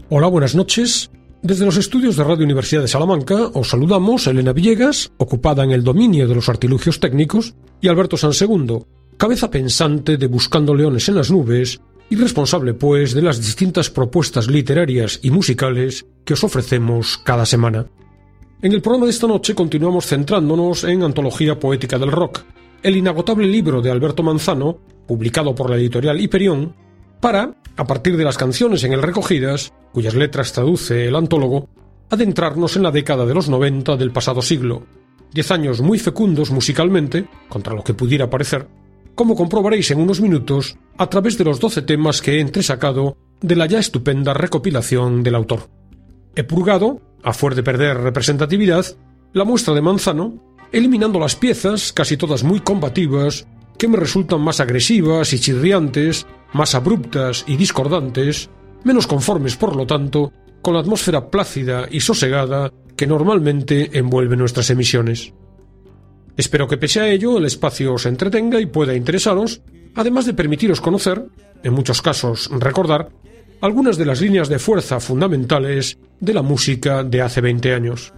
Hola, buenas noches. Desde los estudios de Radio Universidad de Salamanca os saludamos Elena Villegas, ocupada en el dominio de los artilugios técnicos, y Alberto Sansegundo, cabeza pensante de Buscando Leones en las Nubes y responsable, pues, de las distintas propuestas literarias y musicales que os ofrecemos cada semana. En el programa de esta noche continuamos centrándonos en Antología Poética del Rock, el inagotable libro de Alberto Manzano, publicado por la editorial Hiperión, para, a partir de las canciones en él recogidas, cuyas letras traduce el antólogo, adentrarnos en la década de los 90 del pasado siglo, 10 años muy fecundos musicalmente, contra lo que pudiera parecer, como comprobaréis en unos minutos a través de los 12 temas que he entresacado de la ya estupenda recopilación del autor. He purgado, a fuer de perder representatividad, la muestra de Manzano, eliminando las piezas, casi todas muy combativas, que me resultan más agresivas y chirriantes, más abruptas y discordantes, menos conformes, por lo tanto, con la atmósfera plácida y sosegada que normalmente envuelve nuestras emisiones. Espero que pese a ello el espacio os entretenga y pueda interesaros, además de permitiros conocer, en muchos casos recordar, algunas de las líneas de fuerza fundamentales de la música de hace 20 años.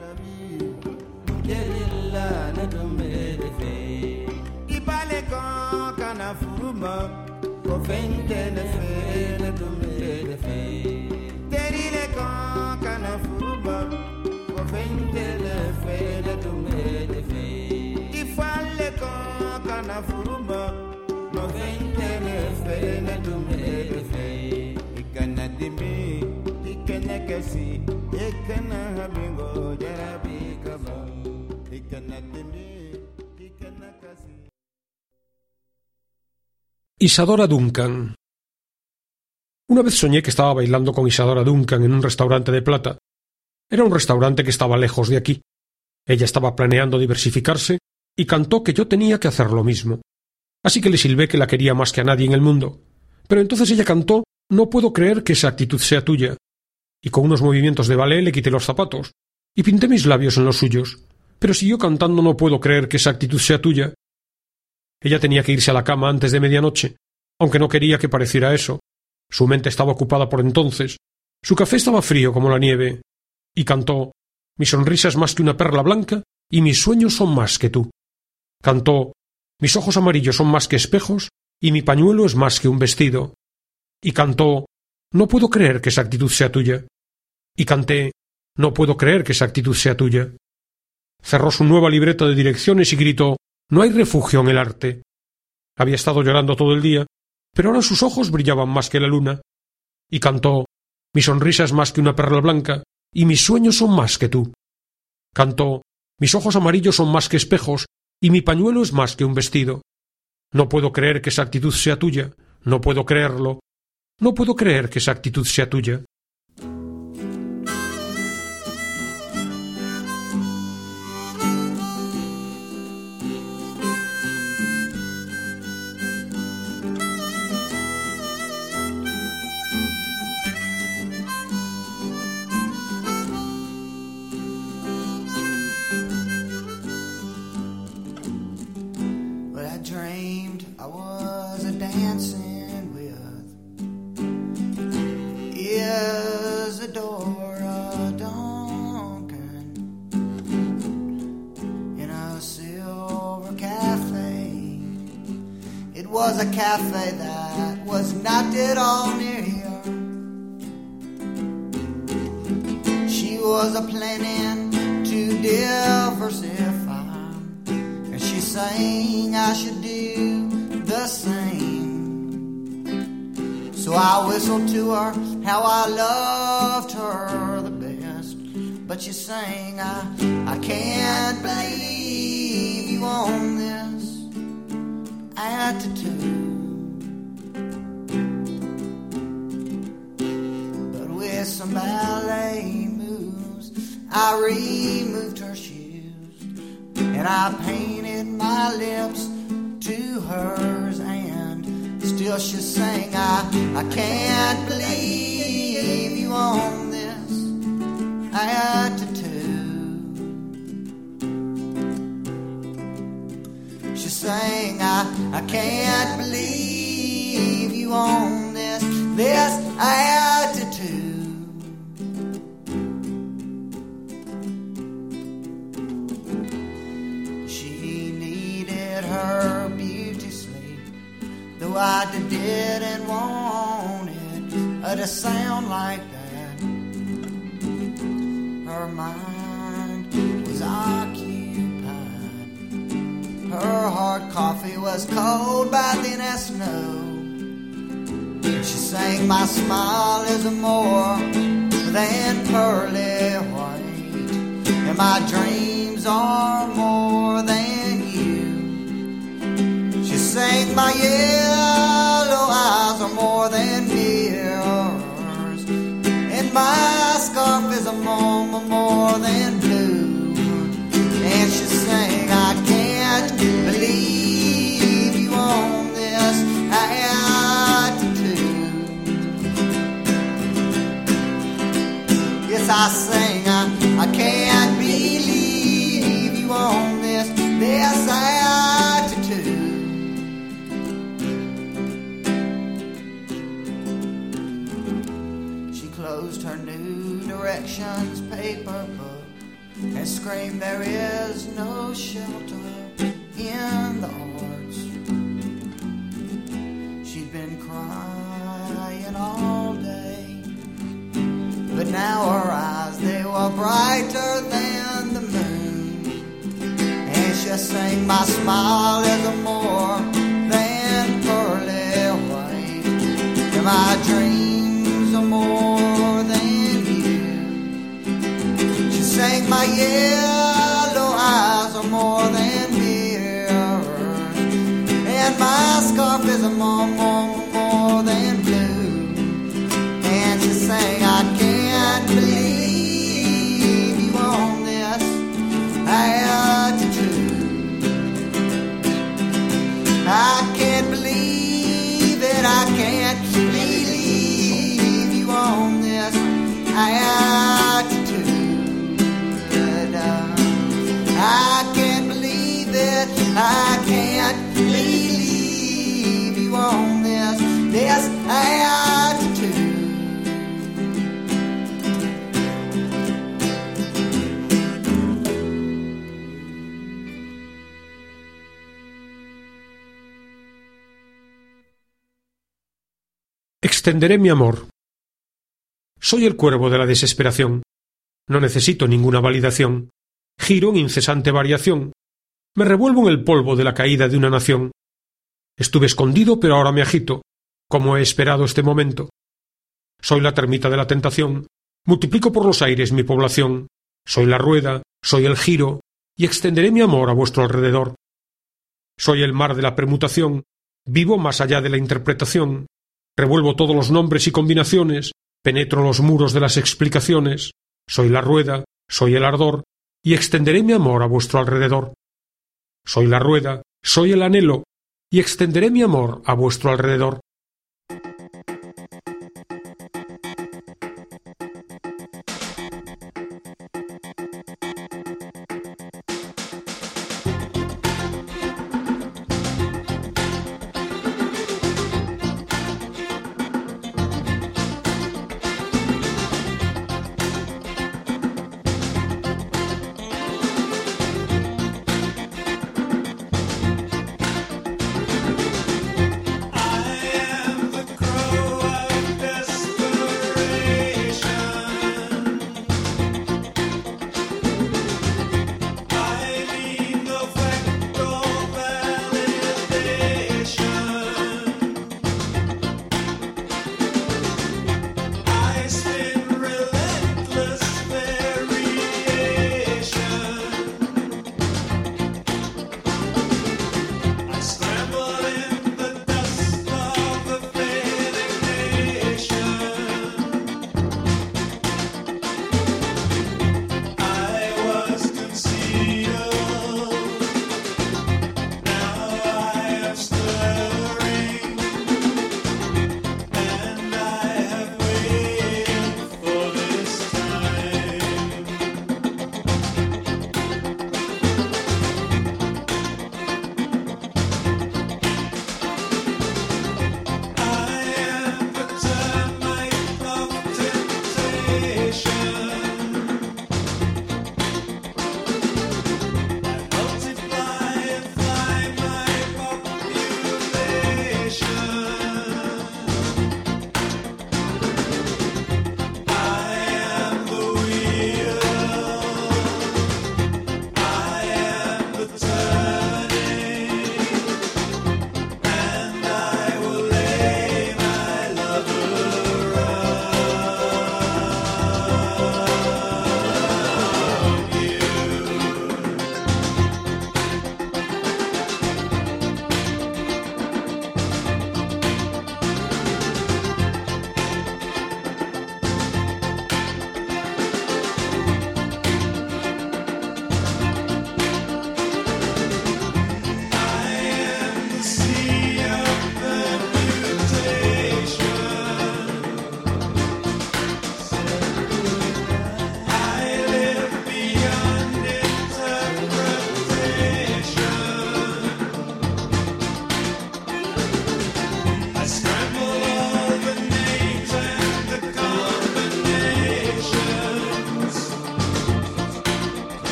Isadora Duncan. Una vez soñé que estaba bailando con Isadora Duncan en un restaurante de plata. Era un restaurante que estaba lejos de aquí. Ella estaba planeando diversificarse y cantó que yo tenía que hacer lo mismo. Así que le silbé que la quería más que a nadie en el mundo. Pero entonces ella cantó «No puedo creer que esa actitud sea tuya». Y con unos movimientos de ballet le quité los zapatos y pinté mis labios en los suyos. Pero siguió cantando «No puedo creer que esa actitud sea tuya». Ella tenía que irse a la cama antes de medianoche, aunque no quería que pareciera eso. Su mente estaba ocupada por entonces. Su café estaba frío como la nieve. Y cantó «Mi sonrisa es más que una perla blanca y mis sueños son más que tú». Cantó «Mis ojos amarillos son más que espejos y mi pañuelo es más que un vestido». Y cantó «No puedo creer que esa actitud sea tuya». Y canté «No puedo creer que esa actitud sea tuya». Cerró su nueva libreta de direcciones y gritó «No hay refugio en el arte». Había estado llorando todo el día, pero ahora sus ojos brillaban más que la luna. Y cantó «Mi sonrisa es más que una perla blanca y mis sueños son más que tú». Cantó «Mis ojos amarillos son más que espejos y mi pañuelo es más que un vestido». No puedo creer que esa actitud sea tuya. No puedo creerlo. No puedo creer que esa actitud sea tuya. Isadora Duncan in a silver cafe. It was a cafe that was not at all near here. She was a planning to diversify, and she sang I should do the same. So I whistled to her how I loved her the best, but she sang I can't believe you own this attitude. But with some ballet moves I removed her shoes, and I painted my lips to hers, and still she sang I can't believe you own this attitude. She sang I can't believe you own this attitude. I didn't want it to sound like that. Her mind was occupied. Her hard coffee was cold by then as snow. She sang, my smile is more than pearly white, and my dreams are more than you. She sang, my yellow eyes are more than mirrors, and my scarf is more than blue. And she sang, I can't believe you own this attitude. Yes, I sang, I can't believe you own this attitude. She closed her New Directions paper book and screamed, there is no shelter in the arts. She'd been crying all day, but now her eyes, they were brighter than the moon. And she sang, my smile is more than pearly white, and my dreams are more than you. She sang, my yellow eyes are more than mirrors, and my scarf is more than blue. And she sang, I can't believe you own this attitude. I can't believe it, I can't believe you own this attitude. I can't believe it, I can't believe you own this attitude. Extenderé mi amor. Soy el cuervo de la desesperación. No necesito ninguna validación. Giro en incesante variación. Me revuelvo en el polvo de la caída de una nación. Estuve escondido, pero ahora me agito. Como he esperado este momento. Soy la termita de la tentación. Multiplico por los aires mi población. Soy la rueda, soy el giro, y extenderé mi amor a vuestro alrededor. Soy el mar de la permutación. Vivo más allá de la interpretación. Revuelvo todos los nombres y combinaciones. Penetro los muros de las explicaciones. Soy la rueda, soy el ardor, y extenderé mi amor a vuestro alrededor. Soy la rueda, soy el anhelo, y extenderé mi amor a vuestro alrededor. I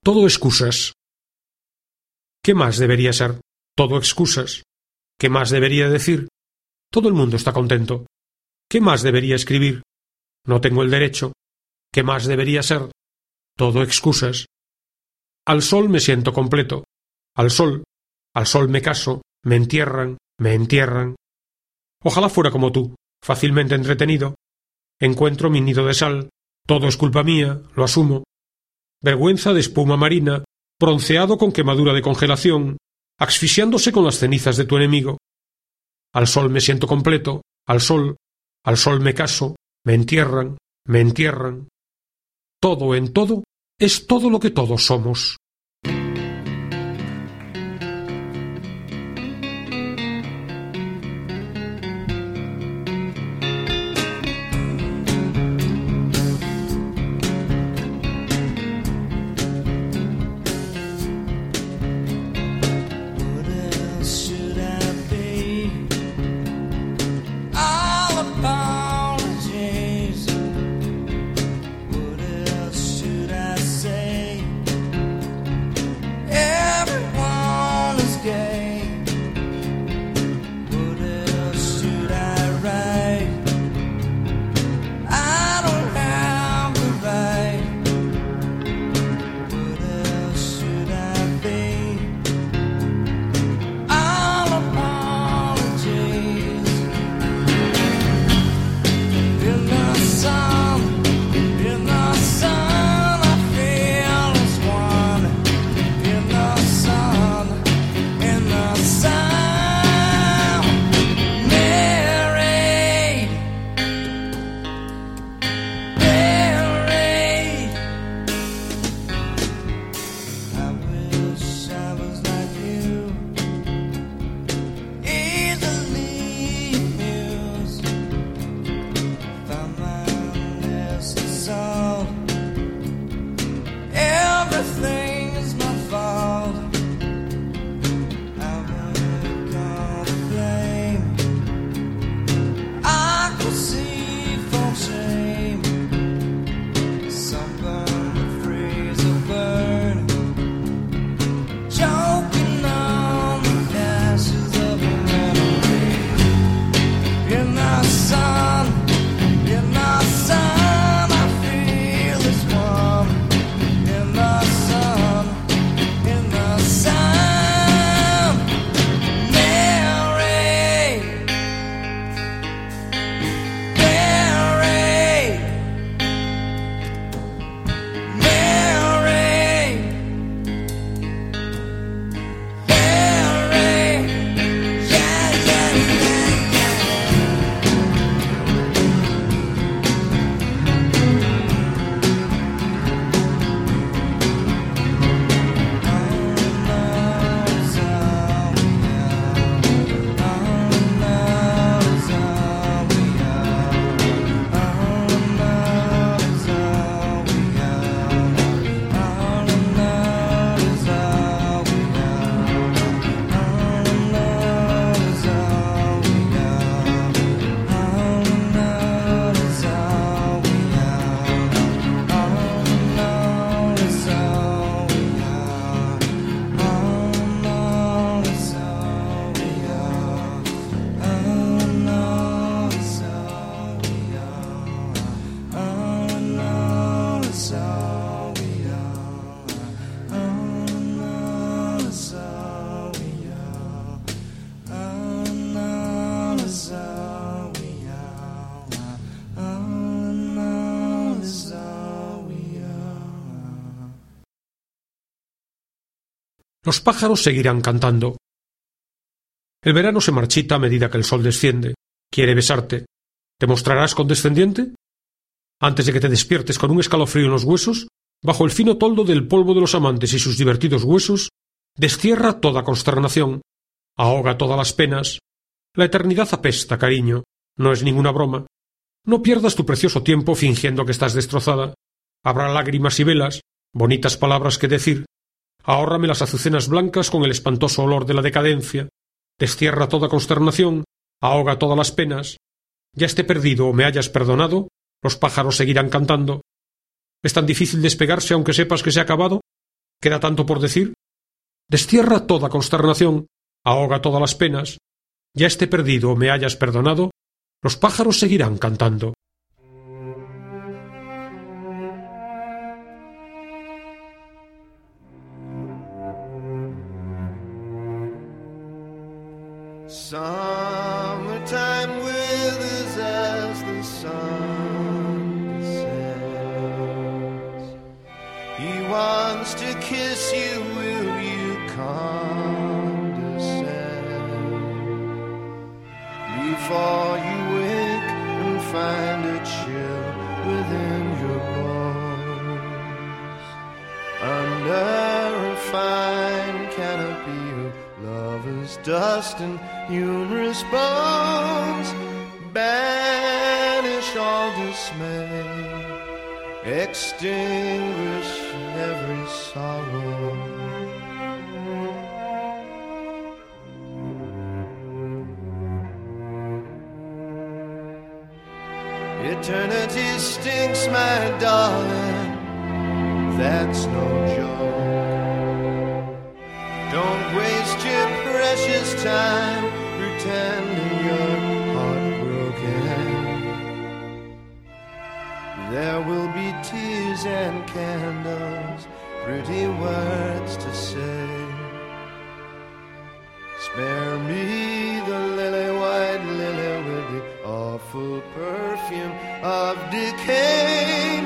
Todo excusas. ¿Qué más debería ser? Todo excusas. ¿Qué más debería decir? Todo el mundo está contento. ¿Qué más debería escribir? No tengo el derecho. ¿Qué más debería ser? Todo excusas. Al sol me siento completo. Al sol me caso, me entierran. Ojalá fuera como tú, fácilmente entretenido. Encuentro mi nido de sal. Todo es culpa mía, lo asumo. Vergüenza de espuma marina, bronceado con quemadura de congelación, asfixiándose con las cenizas de tu enemigo. Al sol me siento completo, al sol me caso, me entierran. Todo en todo es todo lo que todos somos. Los pájaros seguirán cantando. El verano se marchita a medida que el sol desciende. Quiere besarte. ¿Te mostrarás condescendiente? Antes de que te despiertes con un escalofrío en los huesos, bajo el fino toldo del polvo de los amantes y sus divertidos huesos, destierra toda consternación, ahoga todas las penas. La eternidad apesta, cariño, no es ninguna broma. No pierdas tu precioso tiempo fingiendo que estás destrozada. Habrá lágrimas y velas, bonitas palabras que decir. Ahórrame las azucenas blancas con el espantoso olor de la decadencia. Destierra toda consternación, ahoga todas las penas. Ya esté perdido o me hayas perdonado, los pájaros seguirán cantando. ¿Es tan difícil despegarse aunque sepas que se ha acabado? Queda tanto por decir. Destierra toda consternación, ahoga todas las penas. Ya esté perdido o me hayas perdonado, los pájaros seguirán cantando. Summertime withers as the sun descends. He wants to kiss you, will you condescend? Before you wake and find a chill within your bones, under a fine canopy of lover's dust and humorous bones, banish all dismay, extinguish every sorrow. Eternity stinks, my darling, that's no joke. Don't waste your precious time pretending you're heartbroken. There will be tears and candles, pretty words to say. Spare me the lily, white lily with the awful perfume of decay.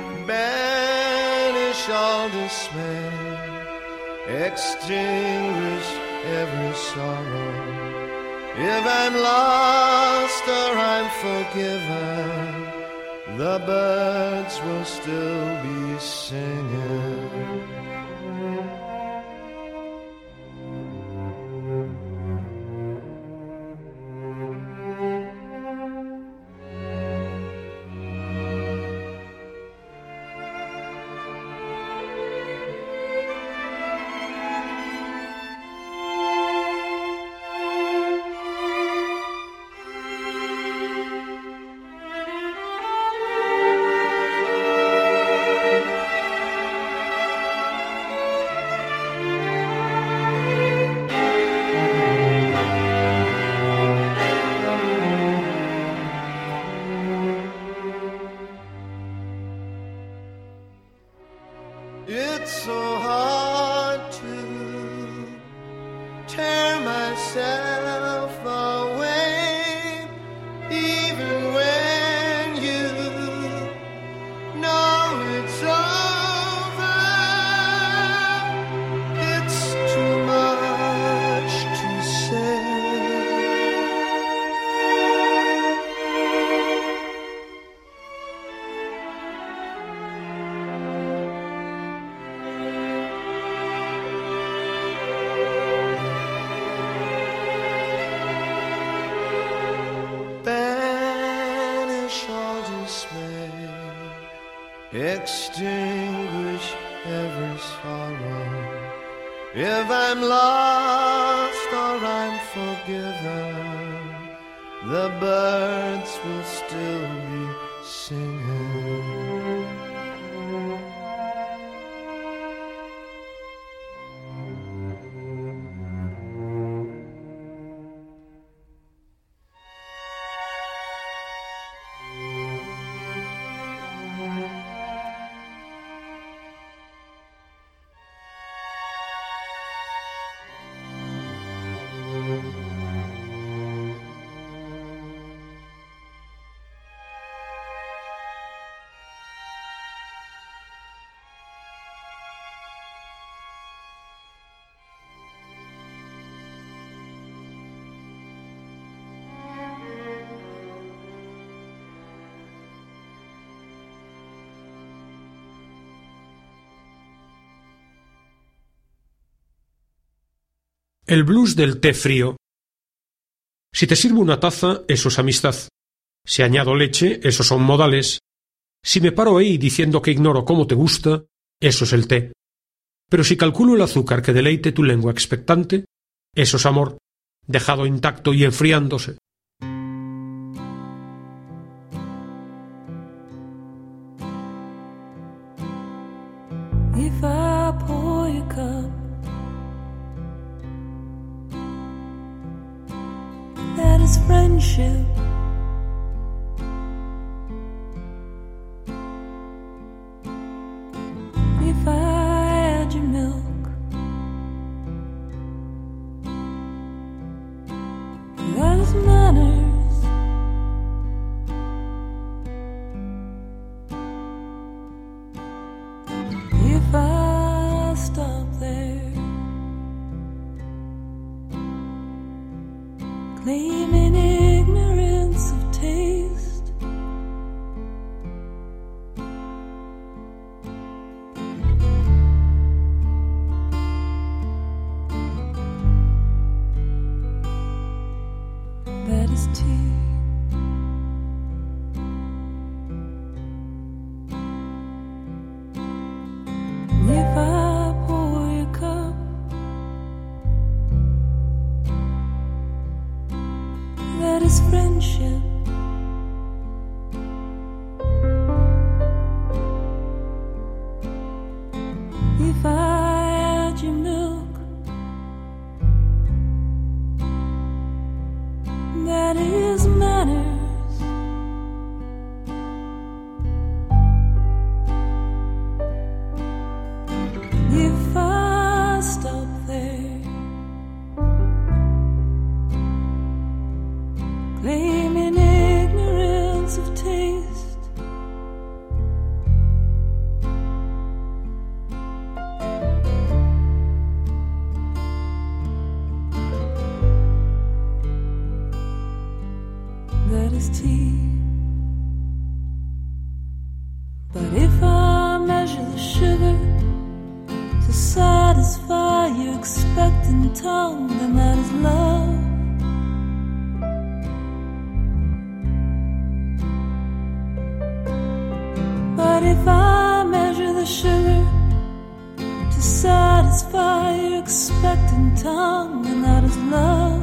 Banish all dismay, extinguish every sorrow. If I'm lost or I'm forgiven, the birds will still be singing. It's so hard to tear myself away, even when you know it's over. It's too much to say. Extinguish every sorrow. If I'm lost or I'm forgiven, the birds will still be singing. El blues del té frío. Si te sirvo una taza, eso es amistad. Si añado leche, esos son modales. Si me paro ahí diciendo que ignoro cómo te gusta, eso es el té. Pero si calculo el azúcar que deleite tu lengua expectante, eso es amor, dejado intacto y enfriándose. If I pour friendship. If I had your milk, that is manners. If I stop there, claiming ignorance of taste, that is tea. If I pour your cup, that is friendship. If I had your milk, that is manners. If I stop there, claiming ignorance of taste, that is tea. But if I measure the sugar to satisfy your expectant tongue, then that is love. But if I measure the sugar to satisfy your expectant tongue, then that is love.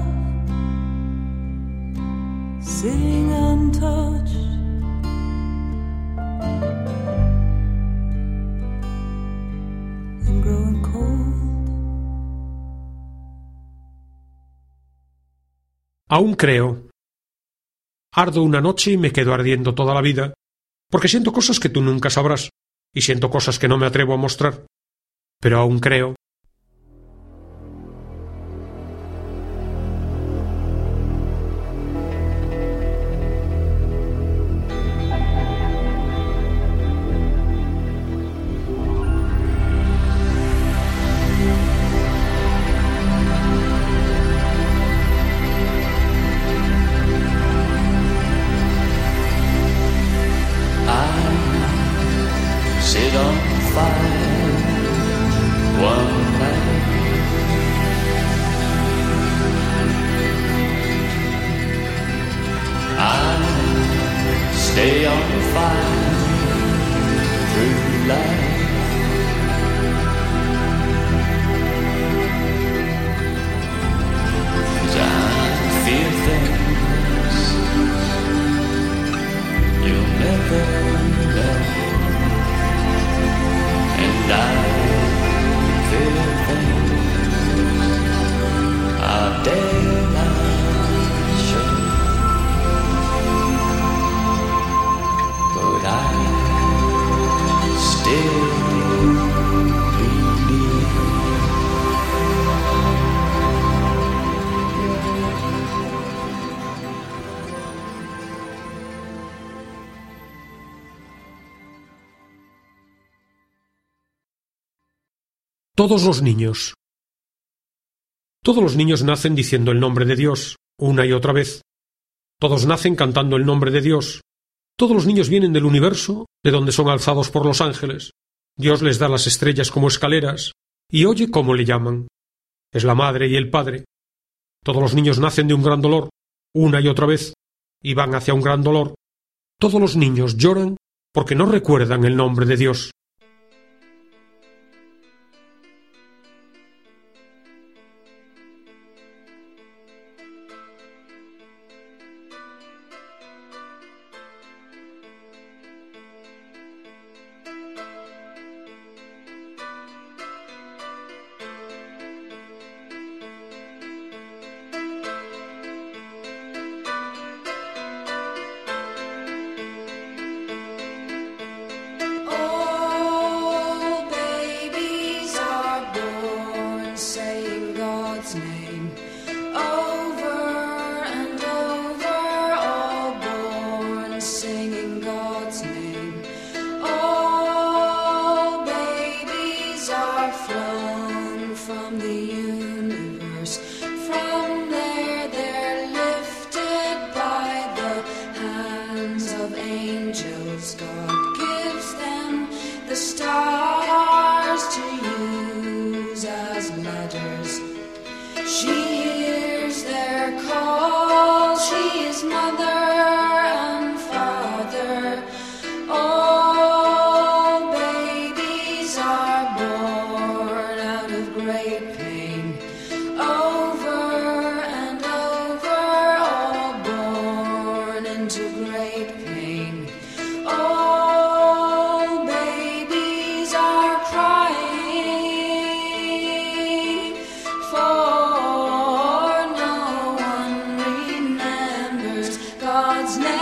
Sitting untouched, and growing cold. Aún creo. Ardo una noche y me quedo ardiendo toda la vida, porque siento cosas que tú nunca sabrás, y siento cosas que no me atrevo a mostrar. Pero aún creo. Sit on fire one night. I stay on fire through life. Cause I feel things you'll never know. And I feel things I dare not show. But I still believe. Todos los niños. Todos los niños nacen diciendo el nombre de Dios, una y otra vez. Todos nacen cantando el nombre de Dios. Todos los niños vienen del universo, de donde son alzados por los ángeles. Dios les da las estrellas como escaleras, y oye cómo le llaman. Es la madre y el padre. Todos los niños nacen de un gran dolor, una y otra vez, y van hacia un gran dolor. Todos los niños lloran porque no recuerdan el nombre de Dios. angels, God gives them the stars to use as ladders. She hears their call, she is mother and father. All babies are born out of great pain, over and over, all born into great pain. All babies are crying, for no one remembers God's name.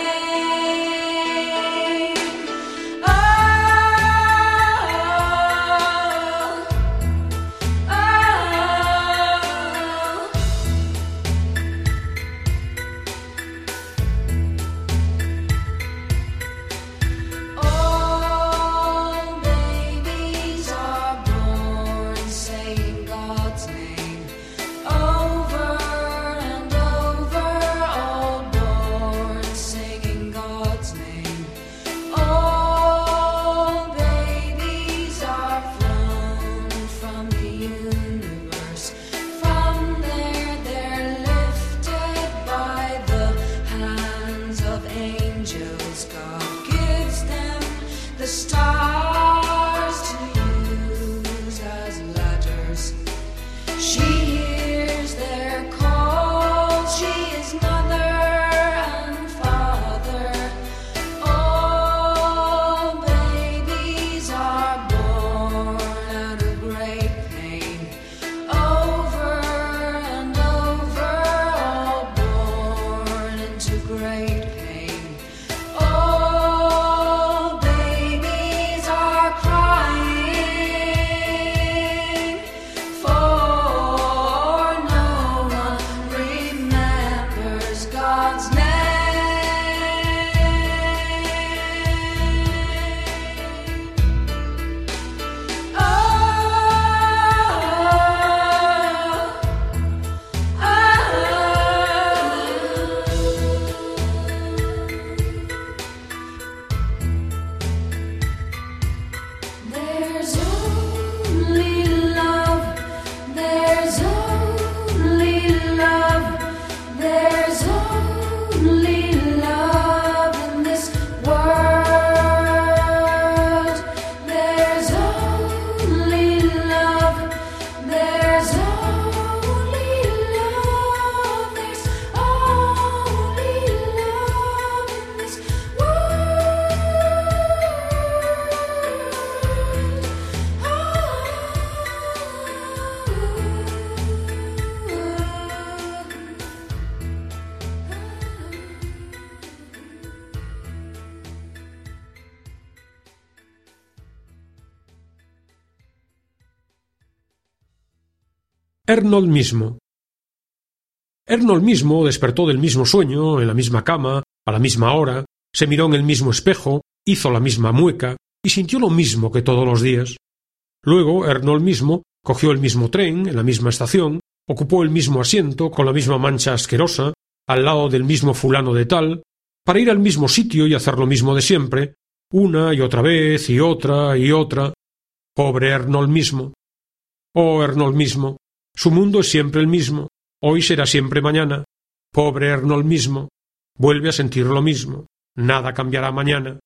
Ernold mismo. Ernold mismo despertó del mismo sueño, en la misma cama, a la misma hora, se miró en el mismo espejo, hizo la misma mueca y sintió lo mismo que todos los días. Luego Ernold mismo cogió el mismo tren, en la misma estación, ocupó el mismo asiento, con la misma mancha asquerosa, al lado del mismo fulano de tal, para ir al mismo sitio y hacer lo mismo de siempre, una y otra vez y otra y otra. Pobre Ernold mismo. Oh, Ernold mismo. Su mundo es siempre el mismo. Hoy será siempre mañana. Pobre Ernold mismo. Vuelve a sentir lo mismo. Nada cambiará mañana.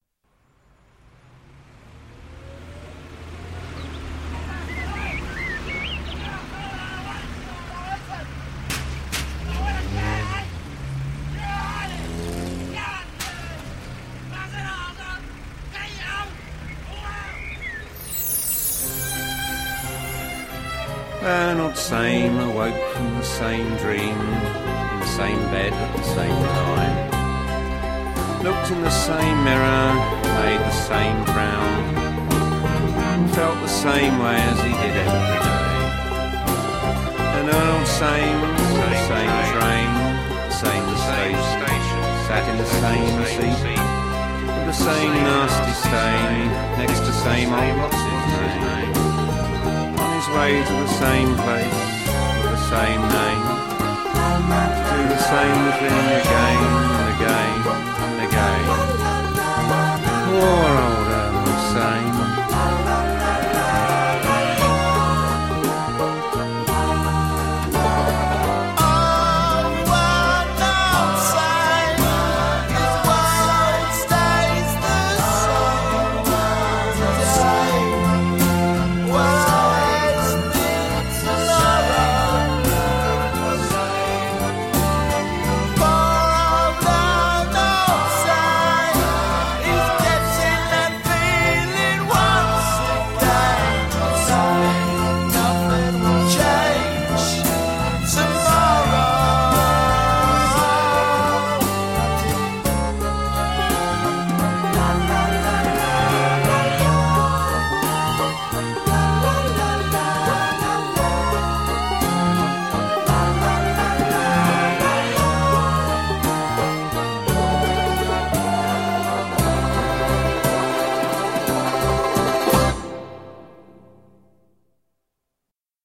Not same, awoke from the same dream, in the same bed at the same time. Looked in the same mirror, made the same frown, and felt the same way as he did every day. An old same train, the same station, sat in the same seat, with the same nasty stain, next to same old what's his name. Way to the same place, with the same name, to do the same thing again and again and again.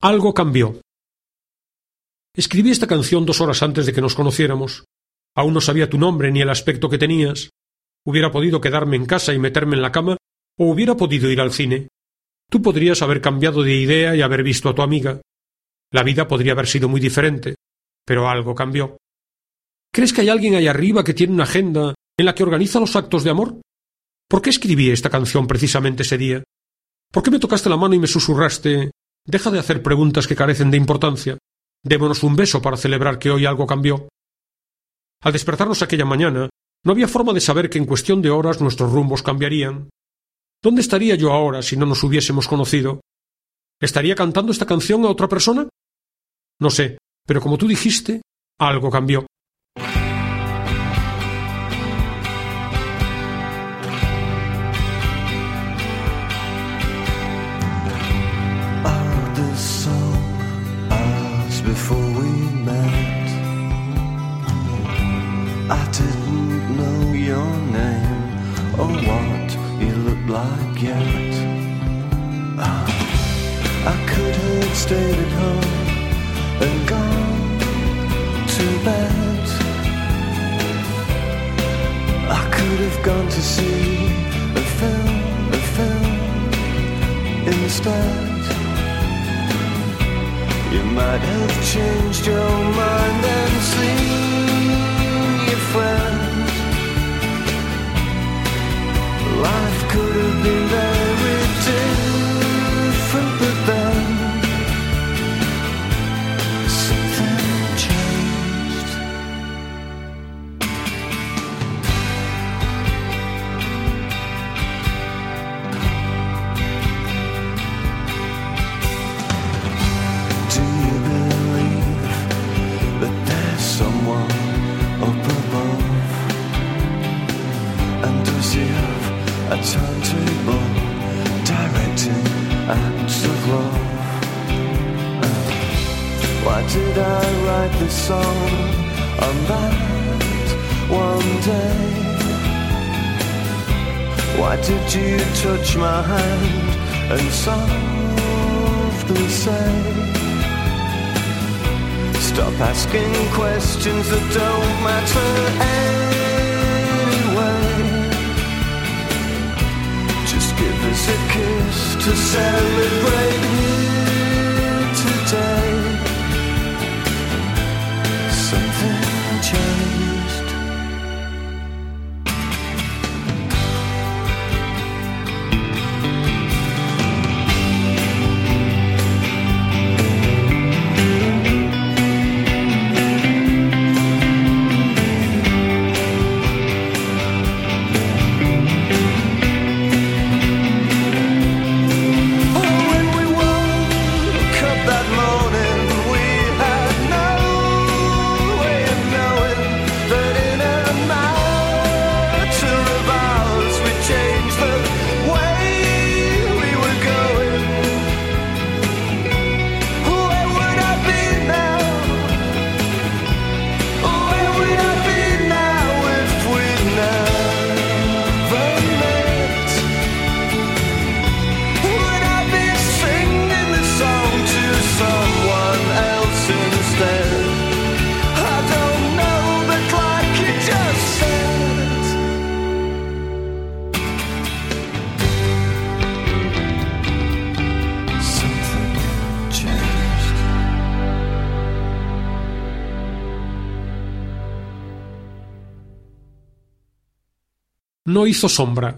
Algo cambió. Escribí esta canción 2 horas antes de que nos conociéramos. Aún no sabía tu nombre ni el aspecto que tenías. Hubiera podido quedarme en casa y meterme en la cama, o hubiera podido ir al cine. Tú podrías haber cambiado de idea y haber visto a tu amiga. La vida podría haber sido muy diferente, pero algo cambió. ¿Crees que hay alguien ahí arriba que tiene una agenda en la que organiza los actos de amor? ¿Por qué escribí esta canción precisamente ese día? ¿Por qué me tocaste la mano y me susurraste: deja de hacer preguntas que carecen de importancia? Démonos un beso para celebrar que hoy algo cambió. Al despertarnos aquella mañana, no había forma de saber que en cuestión de horas nuestros rumbos cambiarían. ¿Dónde estaría yo ahora si no nos hubiésemos conocido? ¿Estaría cantando esta canción a otra persona? No sé, pero como tú dijiste, algo cambió. Before we met, I didn't know your name or what you looked like yet. I could have stayed at home and gone to bed. I could have gone to see a film instead. You might have changed your mind and seen your friend. Life could have been very different, but then something changed. Do you believe that there's someone up above? And does he have a timetable directing acts of love? Why did I write this song on that one day? Why did you touch my hand and softly say, stop asking questions that don't matter anyway. Just give us a kiss to celebrate here today. Something changed. No hizo sombra.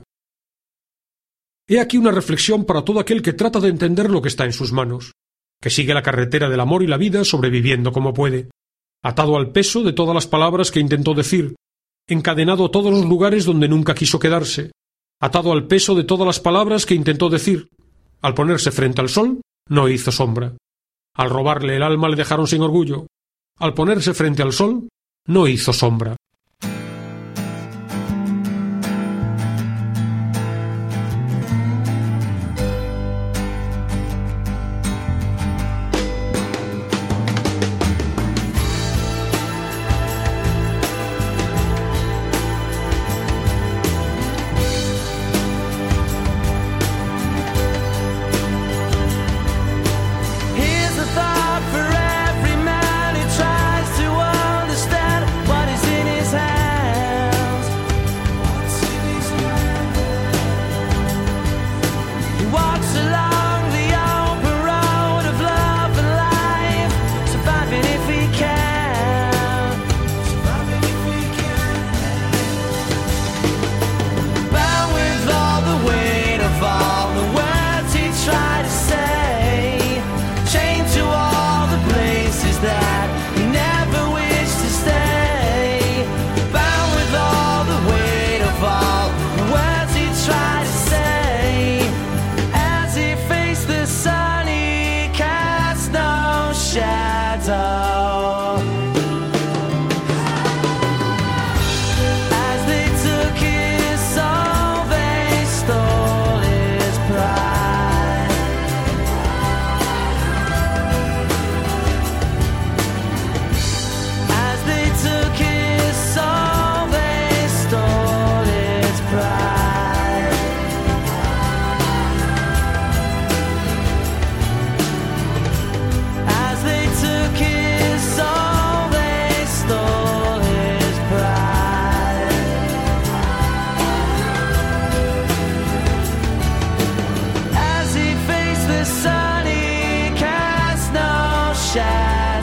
He aquí una reflexión para todo aquel que trata de entender lo que está en sus manos, que sigue la carretera del amor y la vida sobreviviendo como puede, atado al peso de todas las palabras que intentó decir, encadenado a todos los lugares donde nunca quiso quedarse, atado al peso de todas las palabras que intentó decir. Al ponerse frente al sol, no hizo sombra. Al robarle el alma le dejaron sin orgullo. Al ponerse frente al sol, no hizo sombra. Here's the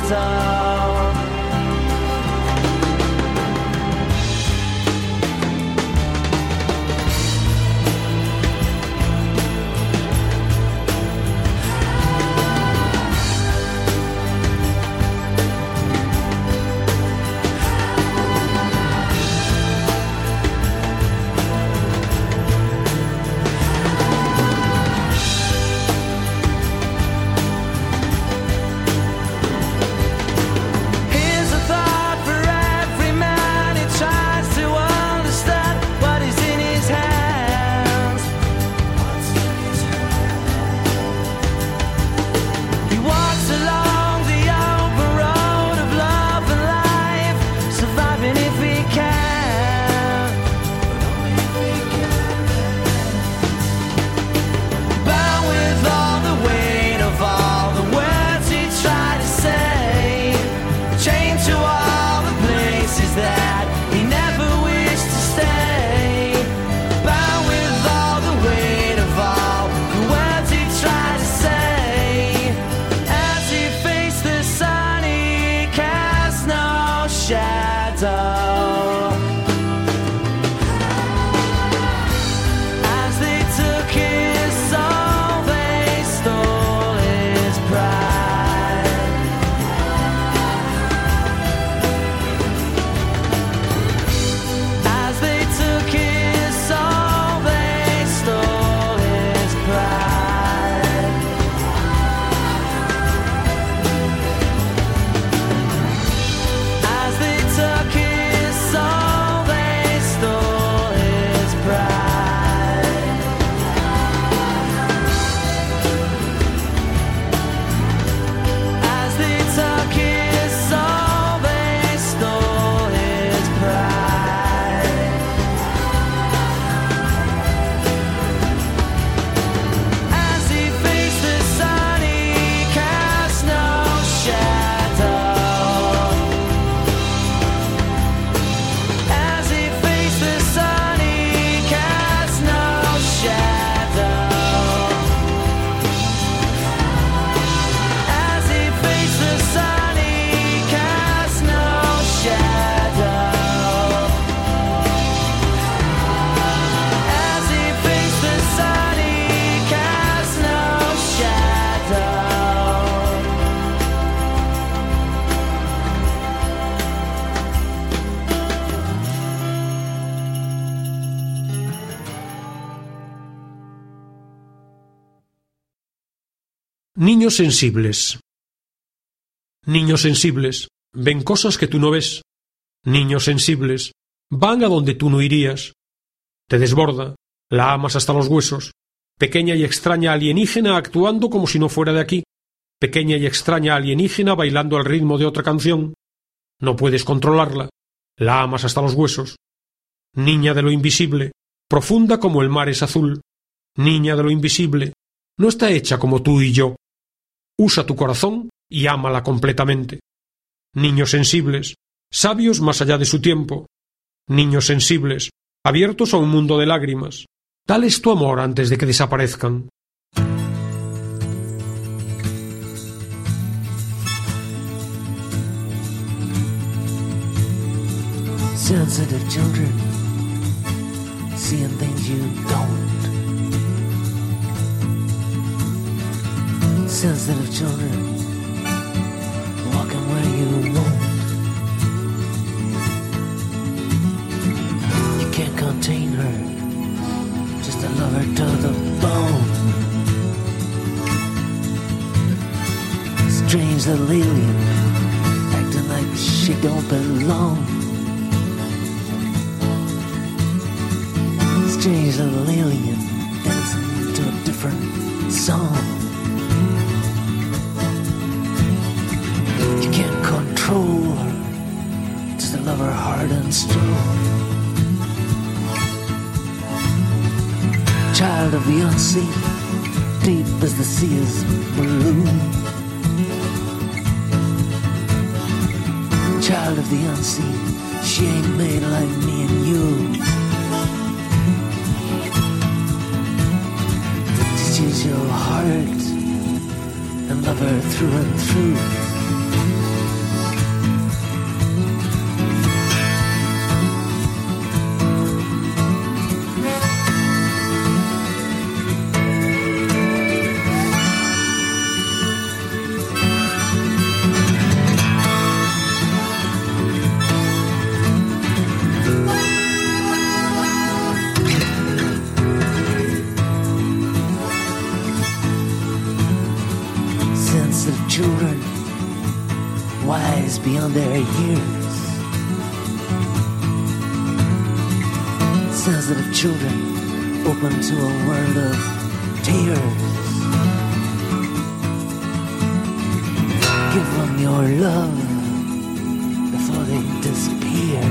shadow. Niños sensibles. Niños sensibles ven cosas que tú no ves. Niños sensibles van a donde tú no irías. Te desborda, la amas hasta los huesos. Pequeña y extraña alienígena actuando como si no fuera de aquí. Pequeña y extraña alienígena bailando al ritmo de otra canción. No puedes controlarla. La amas hasta los huesos. Niña de lo invisible, profunda como el mar es azul. Niña de lo invisible, no está hecha como tú y yo. Usa tu corazón y ámala completamente. Niños sensibles, sabios más allá de su tiempo. Niños sensibles, abiertos a un mundo de lágrimas. Tal es tu amor antes de que desaparezcan. Sensitive children, seeing things you don't. Sensitive children, walking where you won't. You can't contain her, just to love her to the bone. Strange little alien, acting like she don't belong. Strange little alien, dancing to a different song. You can't control her, just to love her hard and strong. Child of the unseen, deep as the sea is blue. Child of the unseen, she ain't made like me and you. Teaches your heart and love her through and through. wise beyond their years. Sensitive children open to a world of tears. Give them your love before they disappear.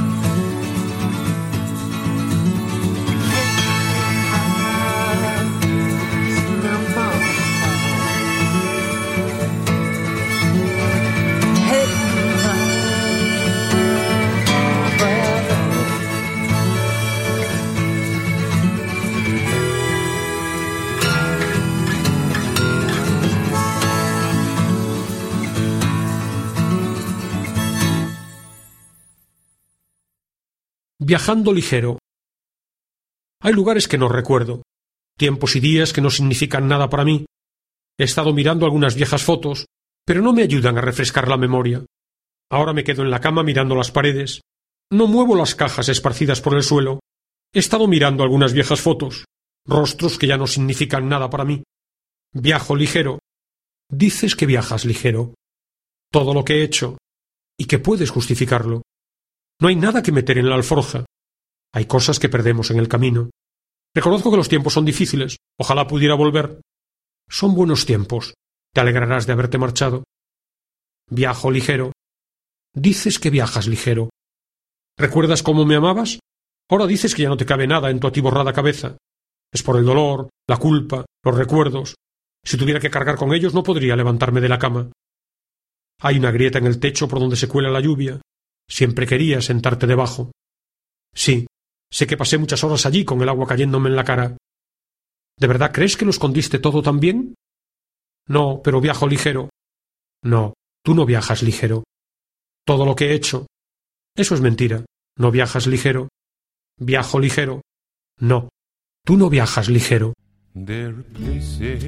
Viajando ligero. Hay lugares que no recuerdo, tiempos y días que no significan nada para mí. He estado mirando algunas viejas fotos, pero no me ayudan a refrescar la memoria. Ahora me quedo en la cama mirando las paredes. No muevo las cajas esparcidas por el suelo. He estado mirando algunas viejas fotos, rostros que ya no significan nada para mí. Viajo ligero. Dices que viajas ligero. Todo lo que he hecho, y que puedes justificarlo. No hay nada que meter en la alforja. Hay cosas que perdemos en el camino. Reconozco que los tiempos son difíciles. Ojalá pudiera volver. Son buenos tiempos. Te alegrarás de haberte marchado. Viajo ligero. Dices que viajas ligero. ¿Recuerdas cómo me amabas? Ahora dices que ya no te cabe nada en tu atiborrada cabeza. Es por el dolor, la culpa, los recuerdos. Si tuviera que cargar con ellos no podría levantarme de la cama. Hay una grieta en el techo por donde se cuela la lluvia. Siempre quería sentarte debajo. Sí, sé que pasé muchas horas allí con el agua cayéndome en la cara. ¿De verdad crees que lo escondiste todo tan bien? No, pero viajo ligero. No, tú no viajas ligero. Todo lo que he hecho. Eso es mentira. No viajas ligero. Viajo ligero. No, tú no viajas ligero. There are places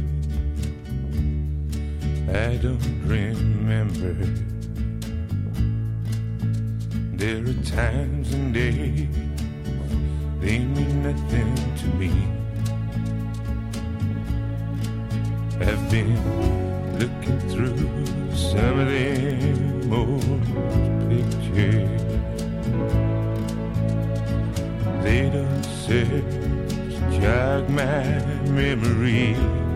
I don't remember. There are times and days they mean nothing to me. I've been looking through some of them old pictures. They don't serve to jog my memory.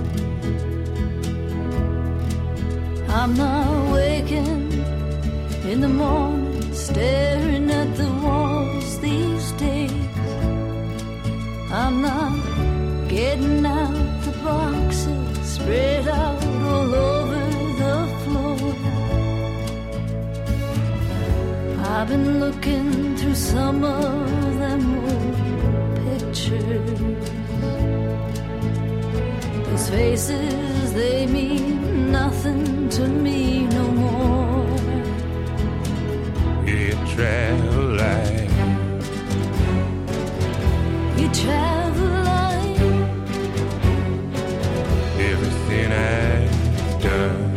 I'm not waking in the morning, staring at the walls these days. I'm not getting out the boxes spread out all over the floor. I've been looking through some of them old pictures. Those faces, they mean nothing to me no more. You travel light. You travel light. Everything I've done.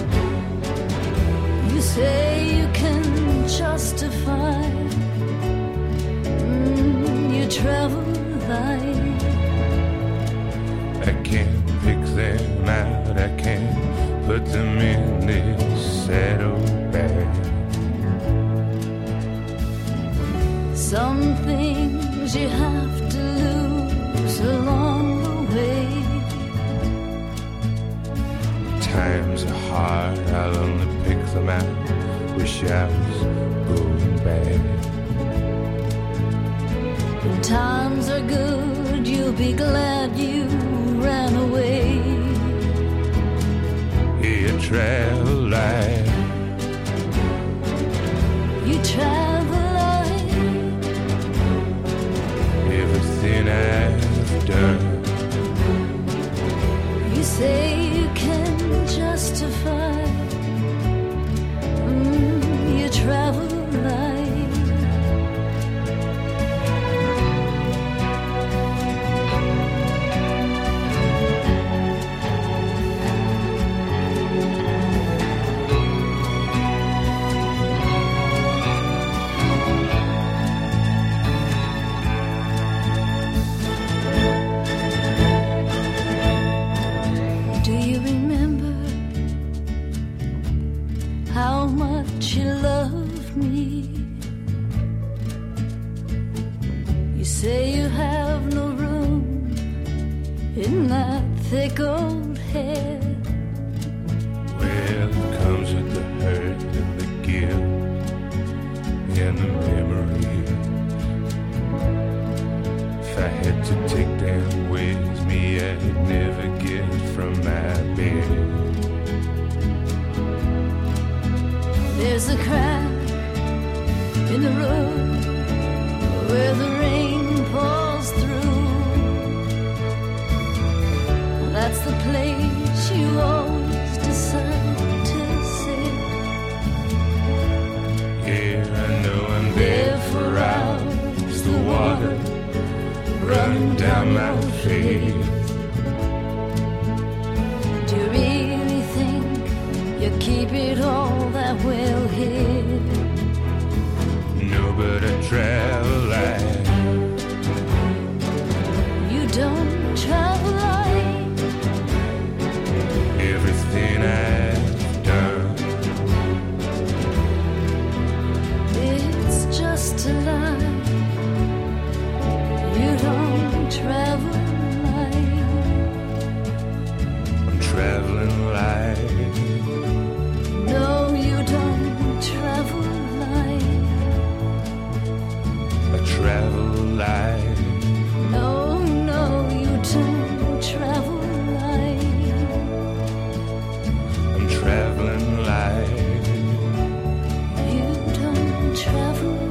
You say you can justify. You travel light. I can't pick them out. I can't put them in this saddlebag. Some things you have to lose along the way. Times are hard, I'll only pick them out. Wish I was going back. When times are good, you'll be glad you ran away. You travel light. You travel light. Everything I've done. You say you can justify. You travel light. running down my face. Do you really think you keep it all that well hid? No, but I travel light. You don't travel light. Everything I've done, It's just a lie. You don't travel light. I'm traveling light. No, you don't travel light. I travel light. No, no, you don't travel light. I'm traveling light. You don't travel light.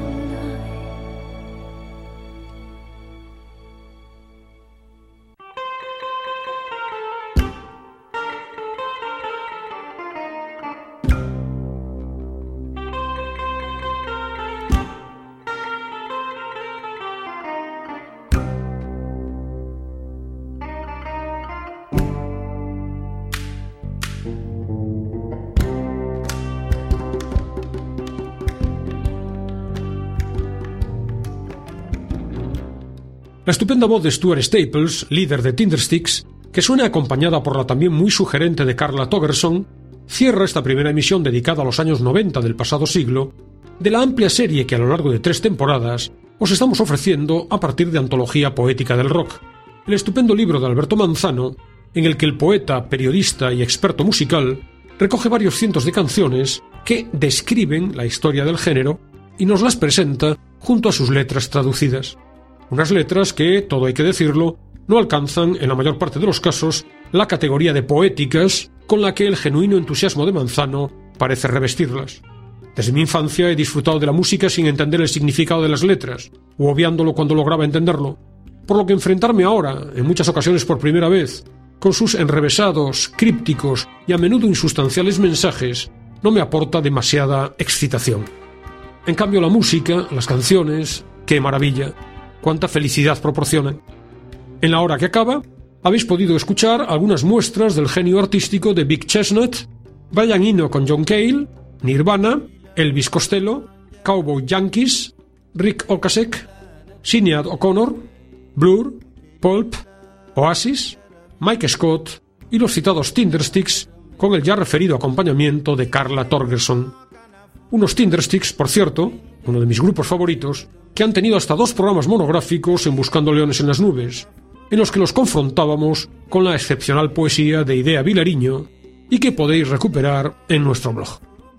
La estupenda voz de Stuart Staples, líder de Tindersticks, que suena acompañada por la también muy sugerente de Carla Torgerson, cierra esta primera emisión dedicada a los años 90 del pasado siglo, de la amplia serie que a lo largo de 3 temporadas os estamos ofreciendo a partir de Antología Poética del Rock, el estupendo libro de Alberto Manzano, en el que el poeta, periodista y experto musical recoge varios cientos de canciones que describen la historia del género y nos las presenta junto a sus letras traducidas. Unas letras que, todo hay que decirlo, no alcanzan, en la mayor parte de los casos, la categoría de poéticas con la que el genuino entusiasmo de Manzano parece revestirlas. Desde mi infancia he disfrutado de la música sin entender el significado de las letras, u obviándolo cuando lograba entenderlo, por lo que enfrentarme ahora, en muchas ocasiones por primera vez, con sus enrevesados, crípticos y a menudo insustanciales mensajes, no me aporta demasiada excitación. En cambio, la música, las canciones, ¡qué maravilla! ¡Cuánta felicidad proporcionan! En la hora que acaba, habéis podido escuchar algunas muestras del genio artístico de Big Chestnut, Brian Eno con John Cale, Nirvana, Elvis Costello, Cowboy Yankees, Rick Ocasek, Sinéad O'Connor, Blur, Pulp, Oasis, Mike Scott y los citados Tindersticks con el ya referido acompañamiento de Carla Torgerson. Unos Tindersticks, por cierto, uno de mis grupos favoritos, que han tenido hasta 2 programas monográficos en Buscando Leones en las Nubes, en los que los confrontábamos con la excepcional poesía de Idea Vilariño y que podéis recuperar en nuestro blog.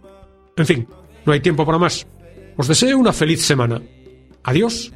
En fin, no hay tiempo para más. Os deseo una feliz semana. Adiós.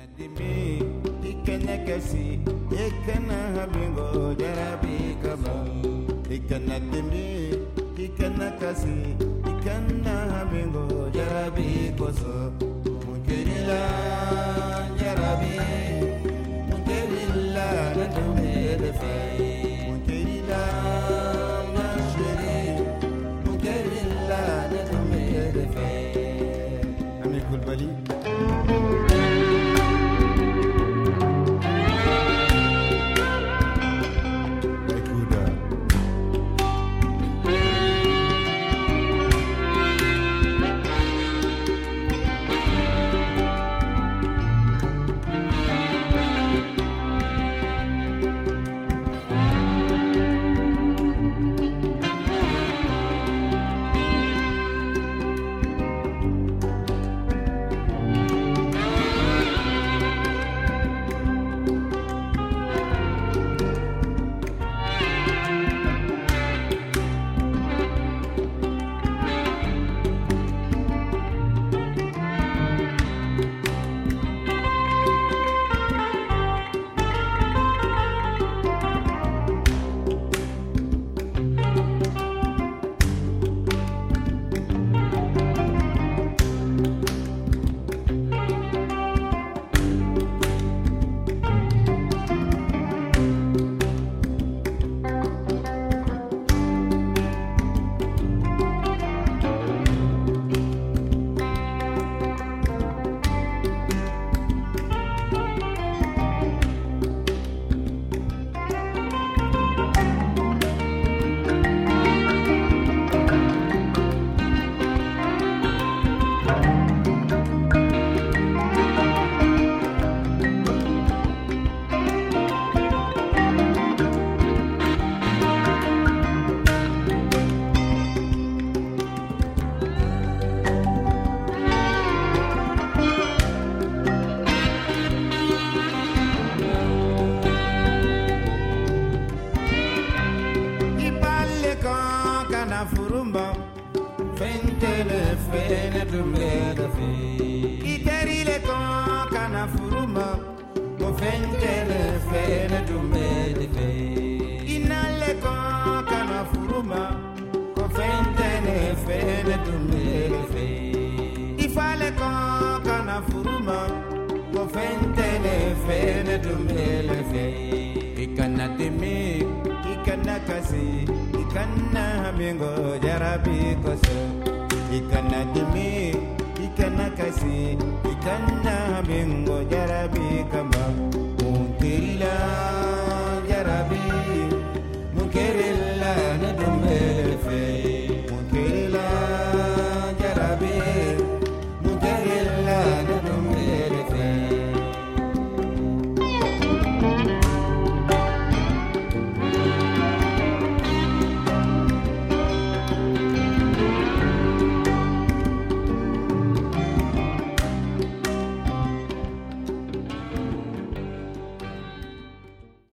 fene dumele fe ikana dimi ikana kasi ikana hamingo jarabi koso ikana dimi ikana kasi ikana hamingo jarabi kama untirila